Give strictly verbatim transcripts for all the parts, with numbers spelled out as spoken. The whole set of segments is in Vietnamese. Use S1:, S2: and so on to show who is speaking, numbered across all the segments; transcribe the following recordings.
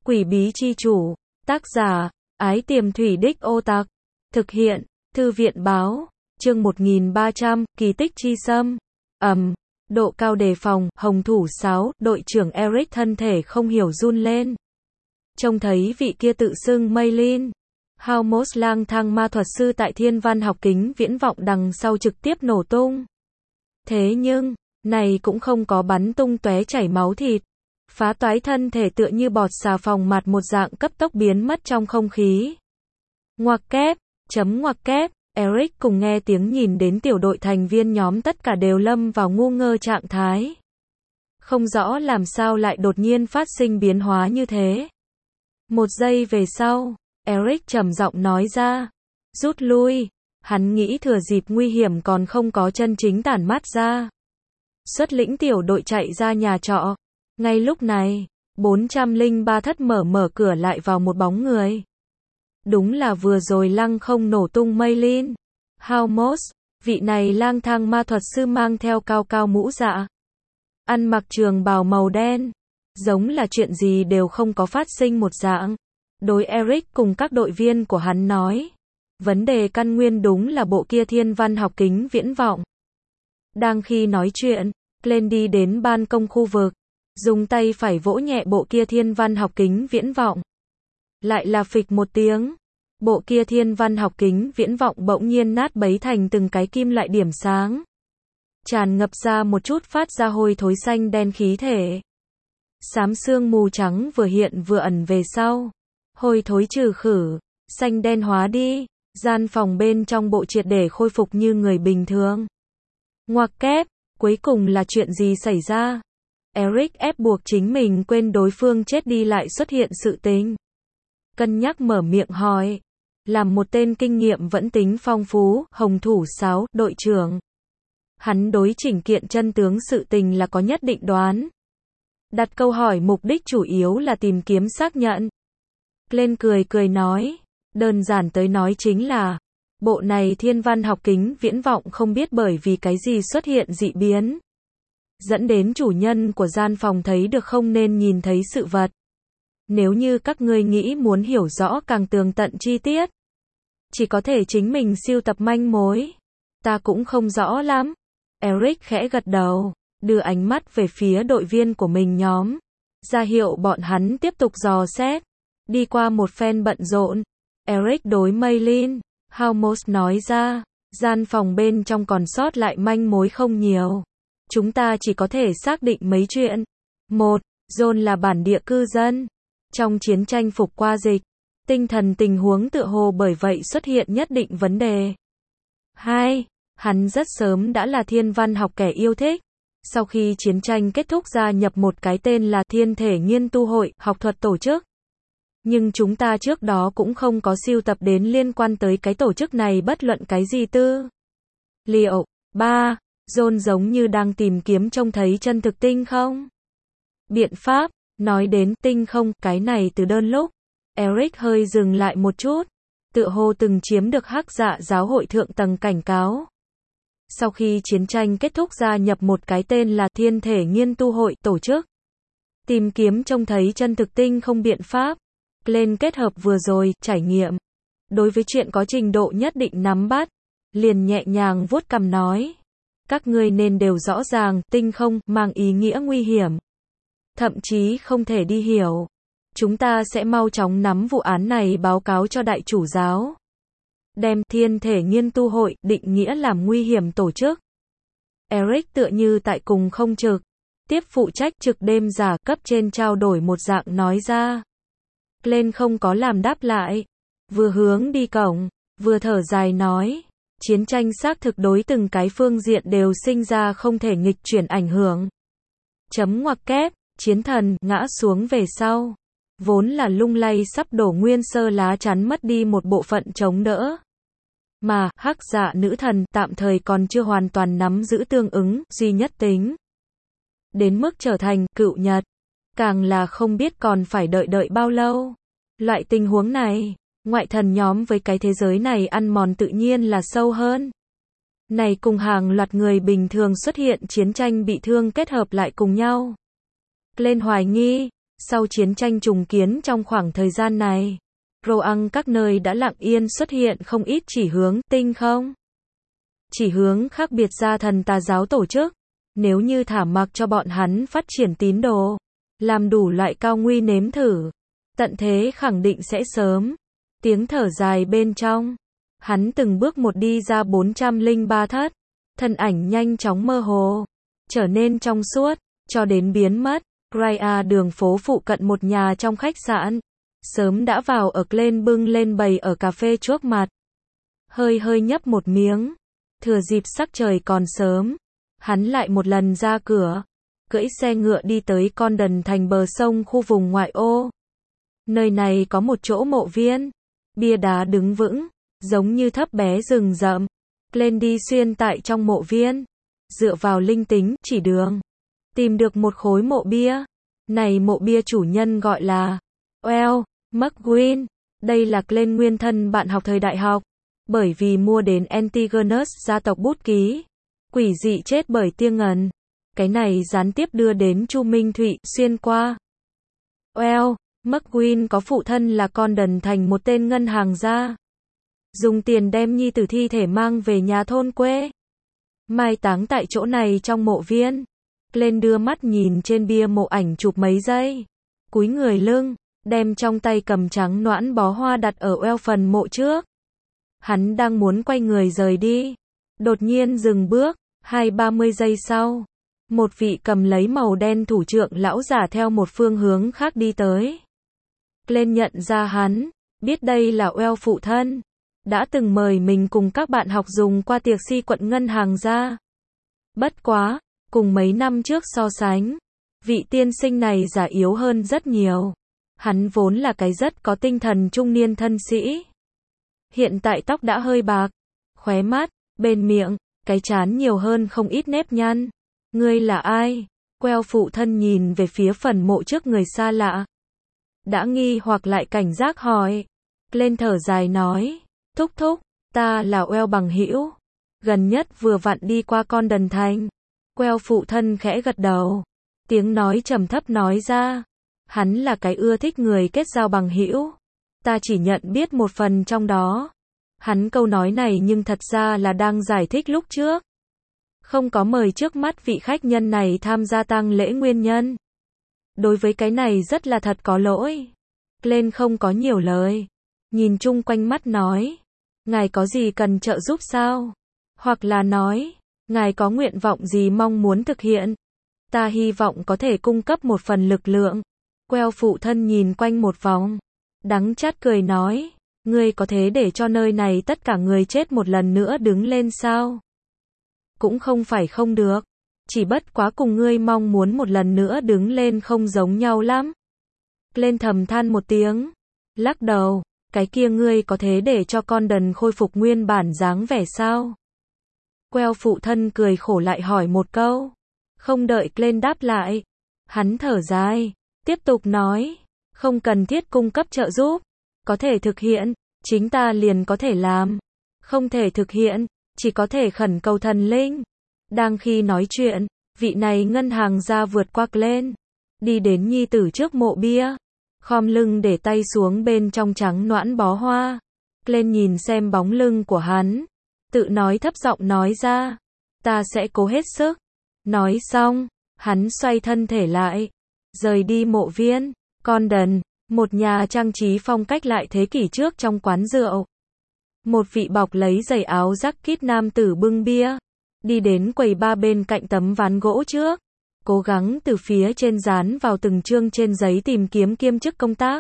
S1: Quỷ bí chi chủ. Tác giả, Ái Tiềm Thủy Đích Ô Tặc. Thực hiện, Thư viện báo. Chương một nghìn ba trăm, Kỳ tích chi xâm. Ầm. Độ cao đề phòng, hồng thủ sáo, đội trưởng Eric thân thể không hiểu run lên. Trông thấy vị kia tự xưng Maylin Halmos lang thang ma thuật sư tại Thiên Văn học kính viễn vọng đằng sau trực tiếp nổ tung. Thế nhưng, này cũng không có bắn tung tóe chảy máu thịt. Phá toái thân thể tựa như bọt xà phòng mặt một dạng cấp tốc biến mất trong không khí. Ngoặc kép, chấm ngoặc kép, Eric cùng nghe tiếng nhìn đến tiểu đội thành viên nhóm tất cả đều lâm vào ngu ngơ trạng thái. Không rõ làm sao lại đột nhiên phát sinh biến hóa như thế. Một giây về sau, Eric trầm giọng nói ra. Rút lui. Hắn nghĩ thừa dịp nguy hiểm còn không có chân chính tản mát ra. Xuất lĩnh tiểu đội chạy ra nhà trọ. Ngay lúc này, bốn trăm lẻ ba thất mở mở cửa lại vào một bóng người. Đúng là vừa rồi lăng không nổ tung Maylin Halmos, vị này lang thang ma thuật sư mang theo cao cao mũ dạ. Ăn mặc trường bào màu đen, giống là chuyện gì đều không có phát sinh một dạng. Đối Eric cùng các đội viên của hắn nói, vấn đề căn nguyên đúng là bộ kia Thiên Văn học kính viễn vọng. Đang khi nói chuyện, Glenn đi đến ban công khu vực, dùng tay phải vỗ nhẹ bộ kia Thiên Văn học kính viễn vọng. Lại là phịch một tiếng, bộ kia Thiên Văn học kính viễn vọng bỗng nhiên nát bấy thành từng cái kim loại điểm sáng. Tràn ngập ra một chút phát ra hôi thối xanh đen khí thể. Xám sương mù trắng vừa hiện vừa ẩn về sau. Hôi thối trừ khử, xanh đen hóa đi, gian phòng bên trong bộ triệt để khôi phục như người bình thường. Ngoặc kép, cuối cùng là chuyện gì xảy ra? Eric ép buộc chính mình quên đối phương chết đi lại xuất hiện sự tình. Cân nhắc mở miệng hỏi. Làm một tên kinh nghiệm vẫn tính phong phú, hồng thủ sáo, đội trưởng. Hắn đối chỉnh kiện chân tướng sự tình là có nhất định đoán. Đặt câu hỏi mục đích chủ yếu là tìm kiếm xác nhận. Glenn cười cười nói, đơn giản tới nói chính là, bộ này Thiên Văn học kính viễn vọng không biết bởi vì cái gì xuất hiện dị biến. Dẫn đến chủ nhân của gian phòng thấy được không nên nhìn thấy sự vật. Nếu như các ngươi nghĩ muốn hiểu rõ càng tường tận chi tiết, chỉ có thể chính mình sưu tập manh mối. Ta cũng không rõ lắm. Eric khẽ gật đầu, đưa ánh mắt về phía đội viên của mình nhóm. Ra hiệu bọn hắn tiếp tục dò xét. Đi qua một phen bận rộn, Eric đối Maylin Halmos nói ra, gian phòng bên trong còn sót lại manh mối không nhiều. Chúng ta chỉ có thể xác định mấy chuyện. Một, John là bản địa cư dân. Trong chiến tranh phục qua dịch, tinh thần tình huống tựa hồ bởi vậy xuất hiện nhất định vấn đề. Hai, hắn rất sớm đã là thiên văn học kẻ yêu thích. Sau khi chiến tranh kết thúc gia nhập một cái tên là Thiên thể nghiên tu hội, học thuật tổ chức. Nhưng chúng ta trước đó cũng không có sưu tập đến liên quan tới cái tổ chức này bất luận cái gì tư liệu. Ba, John giống như đang tìm kiếm trông thấy chân thực tinh không? Biện pháp, nói đến tinh không, cái này từ đơn lúc. Eric hơi dừng lại một chút, tựa hồ từng chiếm được Hắc Dạ giáo hội thượng tầng cảnh cáo. Sau khi chiến tranh kết thúc gia nhập một cái tên là Thiên thể nghiên tu hội, tổ chức. Tìm kiếm trông thấy chân thực tinh không biện pháp. Glenn kết hợp vừa rồi, trải nghiệm. Đối với chuyện có trình độ nhất định nắm bắt, liền nhẹ nhàng vuốt cằm nói. Các ngươi nên đều rõ ràng, tinh không, mang ý nghĩa nguy hiểm. Thậm chí không thể đi hiểu. Chúng ta sẽ mau chóng nắm vụ án này báo cáo cho đại chủ giáo. Đem Thiên thể nghiên tu hội, định nghĩa làm nguy hiểm tổ chức. Eric tựa như tại cùng không trực. Tiếp phụ trách trực đêm giả cấp trên trao đổi một dạng nói ra. Glenn không có làm đáp lại. Vừa hướng đi cổng, vừa thở dài nói. Chiến tranh xác thực đối từng cái phương diện đều sinh ra không thể nghịch chuyển ảnh hưởng. Chấm ngoặc kép, chiến thần, ngã xuống về sau. Vốn là lung lay sắp đổ nguyên sơ lá chắn mất đi một bộ phận chống đỡ. Mà, Hắc Dạ nữ thần, tạm thời còn chưa hoàn toàn nắm giữ tương ứng, duy nhất tính. Đến mức trở thành, cựu nhật. Càng là không biết còn phải đợi đợi bao lâu. Loại tình huống này, ngoại thần nhóm với cái thế giới này ăn mòn tự nhiên là sâu hơn. Này cùng hàng loạt người bình thường xuất hiện chiến tranh bị thương kết hợp lại cùng nhau. Glenn hoài nghi, Sau chiến tranh trùng kiến trong khoảng thời gian này, Roang các nơi đã lặng yên xuất hiện không ít chỉ hướng tinh không. Chỉ hướng khác biệt ra thần tà giáo tổ chức. Nếu như thả mặc cho bọn hắn phát triển tín đồ, làm đủ loại cao nguy nếm thử, tận thế khẳng định sẽ sớm. Tiếng thở dài bên trong. Hắn từng bước một đi ra bốn trăm lẻ ba thất. Thân ảnh nhanh chóng mơ hồ, trở nên trong suốt, cho đến biến mất. Raya đường phố phụ cận một nhà trong khách sạn. Sớm đã vào ở Glenn bưng lên bày ở cà phê trước mặt. Hơi hơi nhấp một miếng. Thừa dịp sắc trời còn sớm, hắn lại một lần ra cửa, cưỡi xe ngựa đi tới Condon thành bờ sông khu vùng ngoại ô. Nơi này có một chỗ mộ viên, bia đá đứng vững, giống như thấp bé rừng rậm. Glenn đi xuyên tại trong mộ viên, dựa vào linh tính, chỉ đường, tìm được một khối mộ bia. Này mộ bia chủ nhân gọi là Well McGuinn. Đây là Glenn nguyên thân bạn học thời đại học. Bởi vì mua đến Antigonus gia tộc bút ký, quỷ dị chết bởi tia ngần. Cái này gián tiếp đưa đến Chu Minh Thụy xuyên qua. Well McGuinn có phụ thân là Condon thành một tên ngân hàng gia. Dùng tiền đem nhi tử thi thể mang về nhà thôn quê, mai táng tại chỗ này trong mộ viên. Glenn đưa mắt nhìn trên bia mộ ảnh chụp mấy giây, cúi người lưng, đem trong tay cầm trắng noãn bó hoa đặt ở eo phần mộ trước. Hắn đang muốn quay người rời đi, đột nhiên dừng bước. Hai ba mươi giây sau, một vị cầm lấy màu đen thủ trượng lão giả theo một phương hướng khác đi tới. Glenn nhận ra hắn, biết đây là Well phụ thân, đã từng mời mình cùng các bạn học dùng qua tiệc si quận ngân hàng gia. Bất quá, cùng mấy năm trước so sánh, vị tiên sinh này già yếu hơn rất nhiều. Hắn vốn là cái rất có tinh thần trung niên thân sĩ. Hiện tại tóc đã hơi bạc, khóe mắt, bên miệng, cái trán nhiều hơn không ít nếp nhăn. Ngươi là ai? Well phụ thân nhìn về phía phần mộ trước người xa lạ. Đã nghi hoặc lại cảnh giác hỏi. Glenn thở dài nói, thúc thúc, ta là Well bằng hữu. Gần nhất vừa vặn đi qua Condon thành. Well phụ thân khẽ gật đầu. Tiếng nói trầm thấp nói ra. Hắn là cái ưa thích người kết giao bằng hữu. Ta chỉ nhận biết một phần trong đó. Hắn câu nói này nhưng thật ra là đang giải thích lúc trước không có mời trước mắt vị khách nhân này tham gia tang lễ nguyên nhân. Đối với cái này rất là thật có lỗi. Glenn không có nhiều lời, nhìn chung quanh mắt nói, ngài có gì cần trợ giúp sao? Hoặc là nói, ngài có nguyện vọng gì mong muốn thực hiện? Ta hy vọng có thể cung cấp một phần lực lượng. Well phụ thân nhìn quanh một vòng, đắng chát cười nói, ngươi có thế để cho nơi này tất cả người chết một lần nữa đứng lên sao? Cũng không phải không được, chỉ bất quá cùng ngươi mong muốn một lần nữa đứng lên không giống nhau lắm. Glenn thầm than một tiếng, lắc đầu, cái kia ngươi có thế để cho Condon khôi phục nguyên bản dáng vẻ sao? Well phụ thân cười khổ lại hỏi một câu, không đợi Glenn đáp lại, hắn thở dài, tiếp tục nói, không cần thiết cung cấp trợ giúp, có thể thực hiện, chính ta liền có thể làm, không thể thực hiện, chỉ có thể khẩn cầu thần linh. Đang khi nói chuyện, vị này ngân hàng gia vượt qua Glenn, đi đến nhi tử trước mộ bia, khom lưng để tay xuống bên trong trắng noãn bó hoa. Glenn nhìn xem bóng lưng của hắn, tự nói thấp giọng nói ra, ta sẽ cố hết sức. Nói xong, hắn xoay thân thể lại, rời đi mộ viên. Condon, một nhà trang trí phong cách lại thế kỷ trước trong quán rượu. Một vị bọc lấy giày áo jacket nam tử bưng bia, đi đến quầy bar bên cạnh tấm ván gỗ trước, cố gắng từ phía trên dán vào từng chương trên giấy tìm kiếm kiêm chức công tác.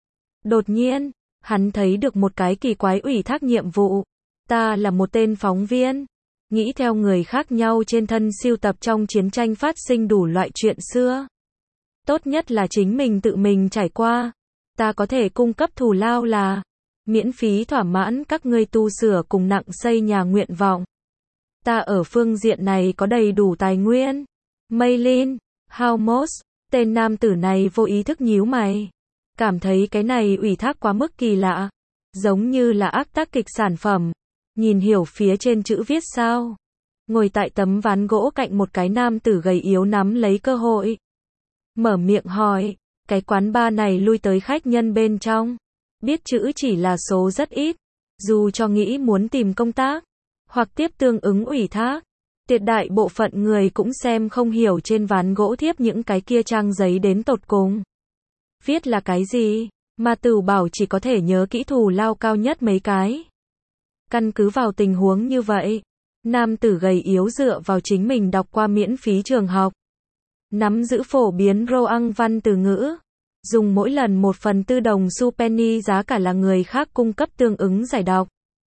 S1: Đột nhiên, hắn thấy được một cái kỳ quái ủy thác nhiệm vụ. Ta là một tên phóng viên, nghĩ theo người khác nhau trên thân siêu tập trong chiến tranh phát sinh đủ loại chuyện xưa. Tốt nhất là chính mình tự mình trải qua. Ta có thể cung cấp thù lao là miễn phí thỏa mãn các ngươi tu sửa cùng nặng xây nhà nguyện vọng. Ta ở phương diện này có đầy đủ tài nguyên. Maylin, Haumos, tên nam tử này vô ý thức nhíu mày. Cảm thấy cái này ủy thác quá mức kỳ lạ. Giống như là ác tác kịch sản phẩm. Nhìn hiểu phía trên chữ viết sao. Ngồi tại tấm ván gỗ cạnh một cái nam tử gầy yếu nắm lấy cơ hội. Mở miệng hỏi, Cái quán bar này lui tới khách nhân bên trong. Biết chữ chỉ là số rất ít. Dù cho nghĩ muốn tìm công tác, hoặc tiếp tương ứng ủy thác. Tuyệt đại bộ phận người cũng xem không hiểu trên ván gỗ thiếp những cái kia trang giấy đến tột cùng. Viết là cái gì, mà Tửu Bảo chỉ có thể nhớ kỹ thù lao cao nhất mấy cái. Căn cứ vào tình huống như vậy, nam tử gầy yếu dựa vào chính mình đọc qua miễn phí trường học. Nắm giữ phổ biến roang văn từ ngữ. Dùng mỗi lần một phần tư đồng xu penny giá cả là người khác cung cấp tương ứng giải đọc.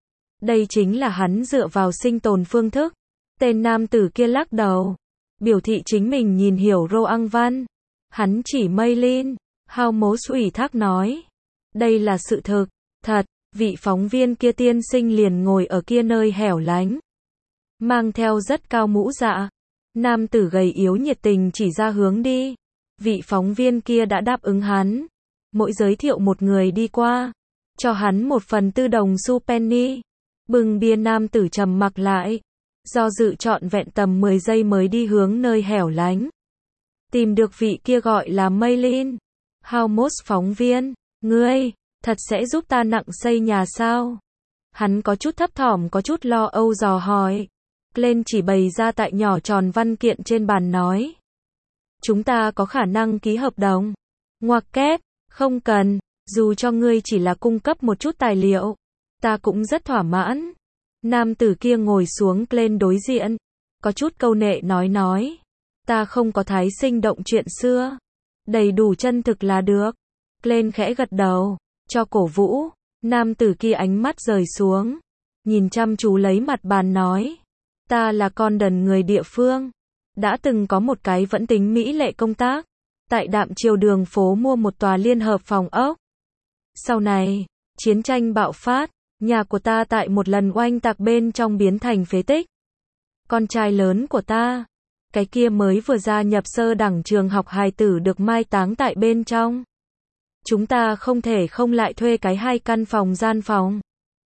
S1: Đây chính là hắn dựa vào sinh tồn phương thức. Tên nam tử kia lắc đầu. Biểu thị chính mình nhìn hiểu roang văn. Hắn chỉ Maylin, Howmos ủy thác nói. Đây là sự thực, thật, vị phóng viên kia tiên sinh liền ngồi ở kia nơi hẻo lánh. Mang theo rất cao mũ dạ. Nam tử gầy yếu nhiệt tình chỉ ra hướng đi. Vị phóng viên kia đã đáp ứng hắn. Mỗi giới thiệu một người đi qua. Cho hắn một phần tư đồng xu penny. Bừng bia nam tử trầm mặc lại. Do dự trọn vẹn tầm mười giây mới đi hướng nơi hẻo lánh. Tìm được vị kia gọi là Maylin. Howmos phóng viên. Ngươi, thật sẽ giúp ta nặng xây nhà sao? Hắn có chút thấp thỏm có chút lo âu dò hỏi. Glenn chỉ bày ra tại nhỏ tròn văn kiện trên bàn nói. Chúng ta có khả năng ký hợp đồng. Ngoặc kép, không cần, dù cho ngươi chỉ là cung cấp một chút tài liệu. Ta cũng rất thỏa mãn. Nam tử kia ngồi xuống Glenn đối diện. Có chút câu nệ nói nói. Ta không có thái sinh động chuyện xưa. Đầy đủ chân thực là được. Glenn khẽ gật đầu. Cho cổ vũ. Nam tử kia ánh mắt rời xuống. Nhìn chăm chú lấy mặt bàn nói. Ta là con đần người địa phương. Đã từng có một cái vẫn tính mỹ lệ công tác. Tại Đạm Triều đường phố mua một tòa liên hợp phòng ốc. Sau này, chiến tranh bạo phát. Nhà của ta tại một lần oanh tạc bên trong biến thành phế tích. Con trai lớn của ta, cái kia mới vừa gia nhập sơ đẳng trường học hài tử được mai táng tại bên trong. Chúng ta không thể không lại thuê cái hai căn phòng gian phòng.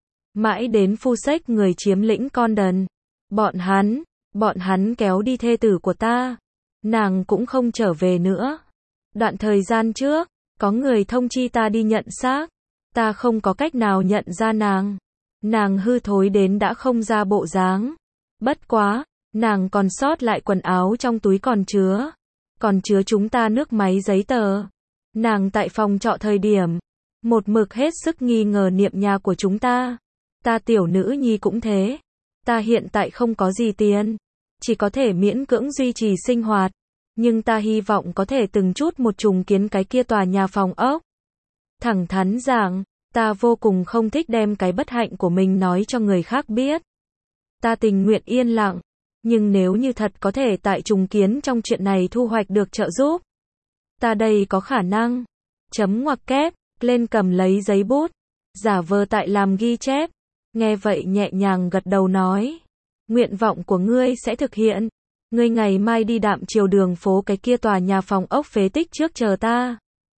S1: Mãi đến phu xếch người chiếm lĩnh con đần. Bọn hắn, bọn hắn kéo đi thê tử của ta. Nàng cũng không trở về nữa. Đoạn thời gian trước, có người thông chi ta đi nhận xác. Ta không có cách nào nhận ra nàng. Nàng hư thối đến đã không ra bộ dáng. Bất quá, nàng còn sót lại quần áo trong túi còn chứa. Còn chứa chúng ta nước máy giấy tờ. Nàng tại phòng trọ thời điểm. Một mực hết sức nghi ngờ niệm nhà của chúng ta. Ta tiểu nữ nhi cũng thế. Ta hiện tại không có gì tiền. Chỉ có thể miễn cưỡng duy trì sinh hoạt. Nhưng ta hy vọng có thể từng chút một trùng kiến cái kia tòa nhà phòng ốc. Thẳng thắn rằng, ta vô cùng không thích đem cái bất hạnh của mình nói cho người khác biết. Ta tình nguyện yên lặng, nhưng nếu như thật có thể tại trùng kiến trong chuyện này thu hoạch được trợ giúp, ta đây có khả năng. Chấm ngoặc kép, lên cầm lấy giấy bút, giả vờ tại làm ghi chép. Nghe vậy nhẹ nhàng gật đầu nói, nguyện vọng của ngươi sẽ thực hiện. Ngươi ngày mai đi Đạm Triều đường phố cái kia tòa nhà phòng ốc phế tích trước chờ ta.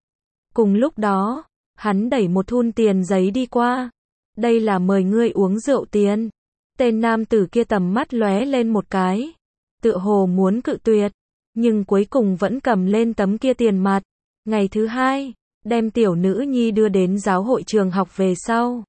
S1: Cùng lúc đó, hắn đẩy một thun tiền giấy đi qua. Đây là mời ngươi uống rượu tiền. Tên nam tử kia tầm mắt lóe lên một cái. Tựa hồ muốn cự tuyệt. Nhưng cuối cùng vẫn cầm lên tấm kia tiền mặt. Ngày thứ hai, đem tiểu nữ nhi đưa đến giáo hội trường học về sau.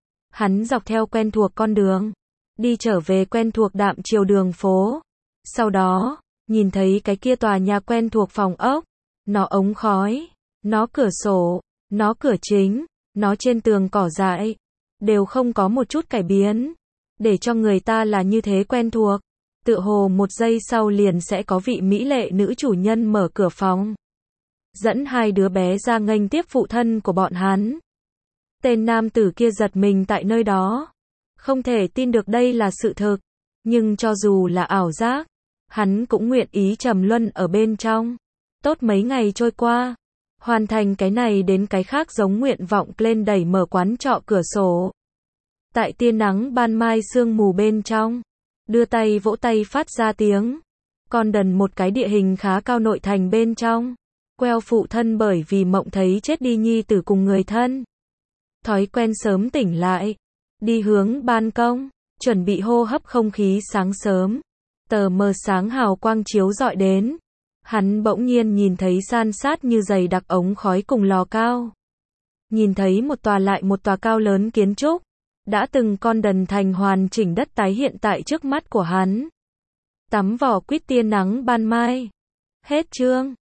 S1: Hắn dọc theo quen thuộc con đường. Đi trở về quen thuộc Đạm Triều đường phố. Sau đó, nhìn thấy cái kia tòa nhà quen thuộc phòng ốc. Nó ống khói. Nó cửa sổ. Nó cửa chính, nó trên tường cỏ dại, đều không có một chút cải biến, để cho người ta là như thế quen thuộc. Tựa hồ một giây sau liền sẽ có vị mỹ lệ nữ chủ nhân mở cửa phòng, dẫn hai đứa bé ra nghênh tiếp phụ thân của bọn hắn. Tên nam tử kia giật mình tại nơi đó, không thể tin được đây là sự thực, nhưng cho dù là ảo giác, hắn cũng nguyện ý trầm luân ở bên trong. Tốt mấy ngày trôi qua. Hoàn thành cái này đến cái khác giống nguyện vọng lên đẩy mở quán trọ cửa sổ. Tại tia nắng ban mai sương mù bên trong. Đưa tay vỗ tay phát ra tiếng. Con đần một cái địa hình khá cao nội thành bên trong. Queo phụ thân bởi vì mộng thấy chết đi nhi tử cùng người thân. Thói quen sớm tỉnh lại. Đi hướng ban công. Chuẩn bị hô hấp không khí sáng sớm. Tờ mờ sáng hào quang chiếu rọi đến. Hắn bỗng nhiên nhìn thấy san sát như dày đặc ống khói cùng lò cao. Nhìn thấy một tòa lại một tòa cao lớn kiến trúc, đã từng con đần thành hoàn chỉnh đất tái hiện tại trước mắt của hắn. Tắm vỏ quýt tia nắng ban mai. Hết chương.